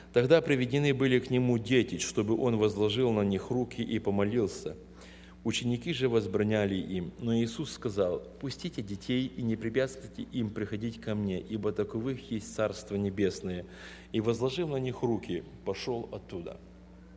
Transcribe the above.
Тогда приведены были к нему дети, чтобы он возложил на них руки и помолился. Ученики же возбраняли им, но Иисус сказал: «Пустите детей и не препятствуйте им приходить ко мне, ибо таковых есть Царство Небесное». И, возложив на них руки, пошел оттуда.